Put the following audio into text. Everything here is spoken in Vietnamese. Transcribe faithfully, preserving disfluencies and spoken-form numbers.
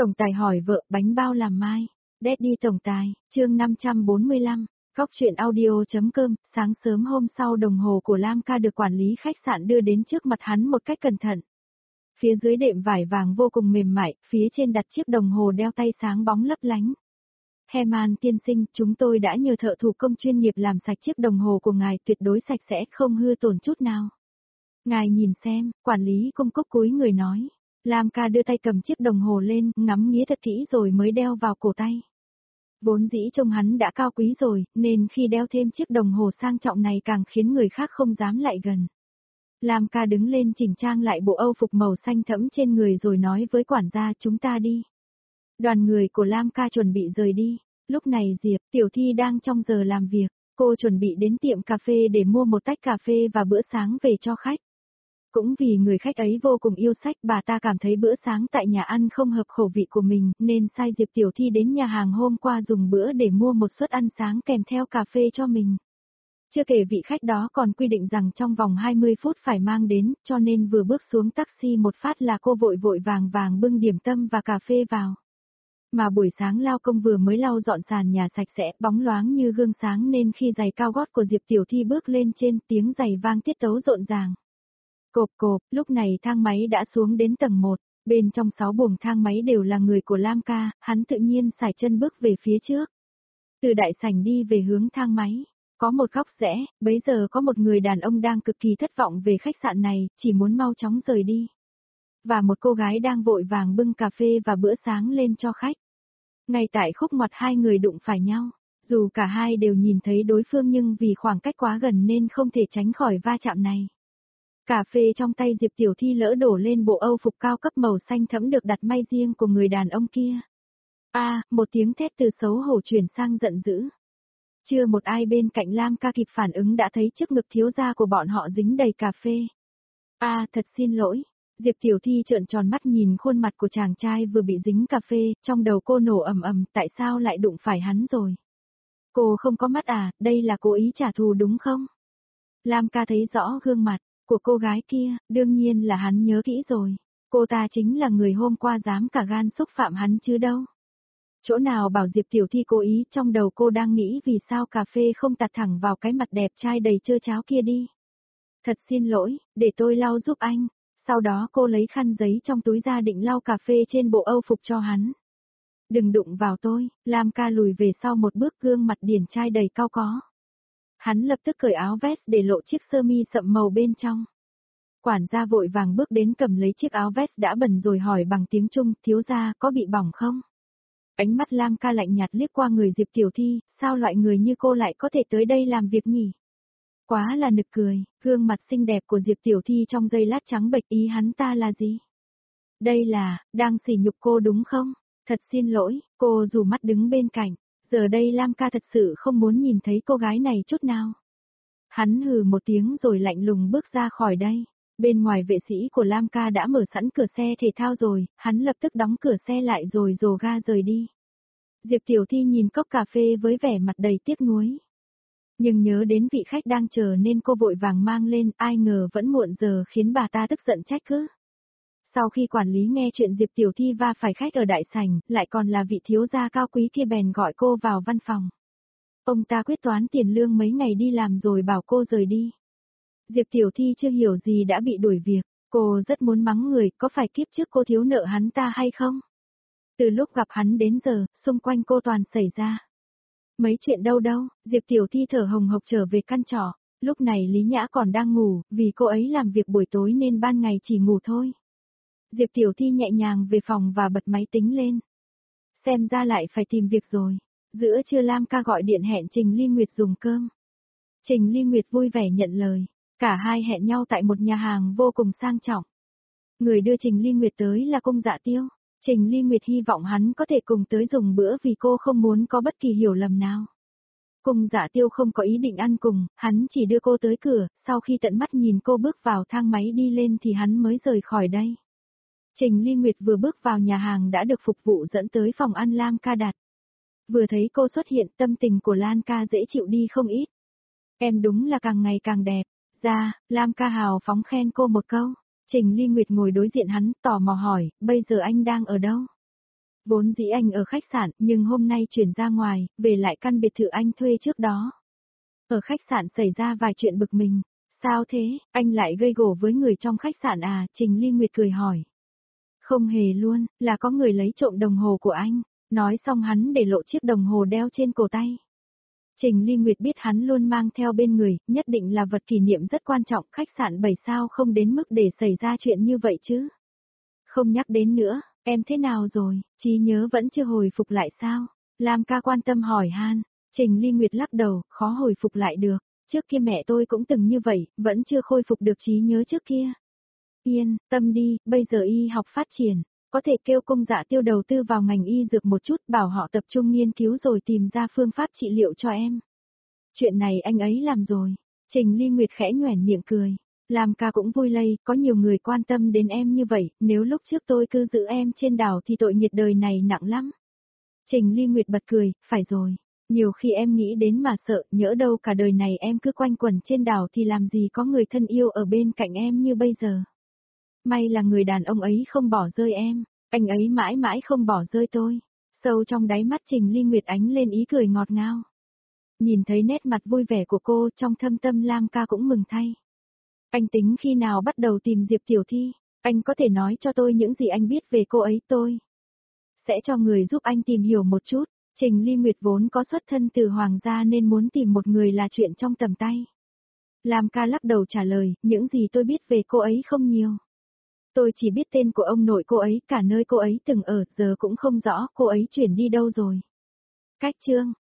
Tổng tài hỏi vợ bánh bao làm mai. Daddy tổng tài, chương năm trăm bốn mươi lăm, Cóc truyện audio.com, sáng sớm hôm sau đồng hồ của Lam ca được quản lý khách sạn đưa đến trước mặt hắn một cách cẩn thận. Phía dưới đệm vải vàng vô cùng mềm mại, phía trên đặt chiếc đồng hồ đeo tay sáng bóng lấp lánh. Herman tiên sinh, chúng tôi đã nhờ thợ thủ công chuyên nghiệp làm sạch chiếc đồng hồ của ngài, tuyệt đối sạch sẽ, không hư tổn chút nào. Ngài nhìn xem, quản lý cung cúc cúi người nói. Lam ca đưa tay cầm chiếc đồng hồ lên, ngắm nghía thật kỹ rồi mới đeo vào cổ tay. Vốn dĩ trông hắn đã cao quý rồi, nên khi đeo thêm chiếc đồng hồ sang trọng này càng khiến người khác không dám lại gần. Lam ca đứng lên chỉnh trang lại bộ âu phục màu xanh thẫm trên người rồi nói với quản gia chúng ta đi. Đoàn người của Lam ca chuẩn bị rời đi. Lúc này Diệp, Tiểu Thi đang trong giờ làm việc. Cô chuẩn bị đến tiệm cà phê để mua một tách cà phê và bữa sáng về cho khách. Cũng vì người khách ấy vô cùng yêu sách, bà ta cảm thấy bữa sáng tại nhà ăn không hợp khẩu vị của mình, nên sai Diệp Tiểu Thi đến nhà hàng hôm qua dùng bữa để mua một suất ăn sáng kèm theo cà phê cho mình. Chưa kể vị khách đó còn quy định rằng trong vòng hai mươi phút phải mang đến, cho nên vừa bước xuống taxi một phát là cô vội vội vàng vàng bưng điểm tâm và cà phê vào. Mà buổi sáng lao công vừa mới lau dọn sàn nhà sạch sẽ, bóng loáng như gương sáng nên khi giày cao gót của Diệp Tiểu Thi bước lên trên, tiếng giày vang tiết tấu rộn ràng. Cộp cộp, lúc này thang máy đã xuống đến tầng một, bên trong sáu buồng thang máy đều là người của Lam ca, hắn tự nhiên sải chân bước về phía trước. Từ đại sảnh đi về hướng thang máy, có một góc rẽ, bấy giờ có một người đàn ông đang cực kỳ thất vọng về khách sạn này, chỉ muốn mau chóng rời đi. Và một cô gái đang vội vàng bưng cà phê và bữa sáng lên cho khách. Ngay tại khúc ngoặt hai người đụng phải nhau, dù cả hai đều nhìn thấy đối phương nhưng vì khoảng cách quá gần nên không thể tránh khỏi va chạm này. Cà phê trong tay Diệp Tiểu Thi lỡ đổ lên bộ âu phục cao cấp màu xanh thẫm được đặt may riêng của người đàn ông kia. A, à, một tiếng thét từ xấu hổ chuyển sang giận dữ. Chưa một ai bên cạnh Lam ca kịp phản ứng đã thấy trước ngực thiếu gia của bọn họ dính đầy cà phê. A, à, thật xin lỗi. Diệp Tiểu Thi trợn tròn mắt nhìn khuôn mặt của chàng trai vừa bị dính cà phê, trong đầu cô nổ ầm ầm, tại sao lại đụng phải hắn rồi? Cô không có mắt à, đây là cố ý trả thù đúng không? Lam ca thấy rõ gương mặt của cô gái kia, đương nhiên là hắn nhớ kỹ rồi. Cô ta chính là người hôm qua dám cả gan xúc phạm hắn chứ đâu. Chỗ nào bảo Diệp Tiểu Thi cố ý, trong đầu cô đang nghĩ vì sao cà phê không tạt thẳng vào cái mặt đẹp trai đầy trơ cháo kia đi. Thật xin lỗi, để tôi lau giúp anh. Sau đó cô lấy khăn giấy trong túi ra định lau cà phê trên bộ âu phục cho hắn. Đừng đụng vào tôi, Lam ca lùi về sau một bước, gương mặt điển trai đầy cao có. Hắn lập tức cởi áo vest để lộ chiếc sơ mi sậm màu bên trong. Quản gia vội vàng bước đến cầm lấy chiếc áo vest đã bẩn rồi hỏi bằng tiếng Trung, thiếu gia có bị bỏng không? Ánh mắt Lam ca lạnh nhạt liếc qua người Diệp Tiểu Thi, sao loại người như cô lại có thể tới đây làm việc nhỉ? Quá là nực cười, gương mặt xinh đẹp của Diệp Tiểu Thi trong giây lát trắng bệch, ý hắn ta là gì? Đây là, đang sỉ nhục cô đúng không? Thật xin lỗi, cô rủ mắt đứng bên cạnh, giờ đây Lam ca thật sự không muốn nhìn thấy cô gái này chút nào. Hắn hừ một tiếng rồi lạnh lùng bước ra khỏi đây. Bên ngoài vệ sĩ của Lam ca đã mở sẵn cửa xe thể thao rồi, hắn lập tức đóng cửa xe lại rồi dồ ga rời đi. Diệp Tiểu Thi nhìn cốc cà phê với vẻ mặt đầy tiếc nuối. Nhưng nhớ đến vị khách đang chờ nên cô vội vàng mang lên, ai ngờ vẫn muộn giờ khiến bà ta tức giận trách cứ. Sau khi quản lý nghe chuyện Diệp Tiểu Thi va phải khách ở đại sảnh, lại còn là vị thiếu gia cao quý kia bèn gọi cô vào văn phòng. Ông ta quyết toán tiền lương mấy ngày đi làm rồi bảo cô rời đi. Diệp Tiểu Thi chưa hiểu gì đã bị đuổi việc, cô rất muốn mắng người, có phải kiếp trước cô thiếu nợ hắn ta hay không? Từ lúc gặp hắn đến giờ, xung quanh cô toàn xảy ra. Mấy chuyện đâu đâu, Diệp Tiểu Thi thở hồng hộc trở về căn trọ, lúc này Lý Nhã còn đang ngủ, vì cô ấy làm việc buổi tối nên ban ngày chỉ ngủ thôi. Diệp Tiểu Thi nhẹ nhàng về phòng và bật máy tính lên. Xem ra lại phải tìm việc rồi. Giữa trưa Lam ca gọi điện hẹn Trình Ly Nguyệt dùng cơm. Trình Ly Nguyệt vui vẻ nhận lời, cả hai hẹn nhau tại một nhà hàng vô cùng sang trọng. Người đưa Trình Ly Nguyệt tới là Cung Dạ Tiêu. Trình Ly Nguyệt hy vọng hắn có thể cùng tới dùng bữa vì cô không muốn có bất kỳ hiểu lầm nào. Cung Dạ Tiêu không có ý định ăn cùng, hắn chỉ đưa cô tới cửa, sau khi tận mắt nhìn cô bước vào thang máy đi lên thì hắn mới rời khỏi đây. Trình Ly Nguyệt vừa bước vào nhà hàng đã được phục vụ dẫn tới phòng ăn Lam ca đặt. Vừa thấy cô xuất hiện, tâm tình của Lan ca dễ chịu đi không ít. Em đúng là càng ngày càng đẹp. Ra, Lam ca hào phóng khen cô một câu. Trình Ly Nguyệt ngồi đối diện hắn, tò mò hỏi, bây giờ anh đang ở đâu? Vốn dĩ anh ở khách sạn, nhưng hôm nay chuyển ra ngoài, về lại căn biệt thự anh thuê trước đó. Ở khách sạn xảy ra vài chuyện bực mình. Sao thế, anh lại gây gổ với người trong khách sạn à? Trình Ly Nguyệt cười hỏi. Không hề luôn, là có người lấy trộm đồng hồ của anh. Nói xong hắn để lộ chiếc đồng hồ đeo trên cổ tay. Trình Ly Nguyệt biết hắn luôn mang theo bên người, nhất định là vật kỷ niệm rất quan trọng, khách sạn bảy sao không đến mức để xảy ra chuyện như vậy chứ. Không nhắc đến nữa, em thế nào rồi, trí nhớ vẫn chưa hồi phục lại sao? Lam ca quan tâm hỏi han. Trình Ly Nguyệt lắc đầu, khó hồi phục lại được. Trước kia mẹ tôi cũng từng như vậy, vẫn chưa khôi phục được trí nhớ trước kia. Yên, tâm đi, bây giờ y học phát triển. Có thể kêu Cung Dạ Tiêu đầu tư vào ngành y dược một chút, bảo họ tập trung nghiên cứu rồi tìm ra phương pháp trị liệu cho em. Chuyện này anh ấy làm rồi. Trình Ly Nguyệt khẽ nhoẻn miệng cười. Lam ca cũng vui lây, có nhiều người quan tâm đến em như vậy, nếu lúc trước tôi cứ giữ em trên đảo thì tội nghiệt đời này nặng lắm. Trình Ly Nguyệt bật cười, phải rồi. Nhiều khi em nghĩ đến mà sợ, nhỡ đâu cả đời này em cứ quanh quẩn trên đảo thì làm gì có người thân yêu ở bên cạnh em như bây giờ. May là người đàn ông ấy không bỏ rơi em, anh ấy mãi mãi không bỏ rơi tôi. Sâu trong đáy mắt Trình Ly Nguyệt ánh lên ý cười ngọt ngào. Nhìn thấy nét mặt vui vẻ của cô, trong thâm tâm Lam ca cũng mừng thay. Anh tính khi nào bắt đầu tìm Diệp Tiểu Thi, anh có thể nói cho tôi những gì anh biết về cô ấy, tôi sẽ cho người giúp anh tìm hiểu một chút. Trình Ly Nguyệt vốn có xuất thân từ hoàng gia nên muốn tìm một người là chuyện trong tầm tay. Lam ca lắc đầu trả lời, những gì tôi biết về cô ấy không nhiều. Tôi chỉ biết tên của ông nội cô ấy, cả nơi cô ấy từng ở, giờ cũng không rõ cô ấy chuyển đi đâu rồi. Cách chương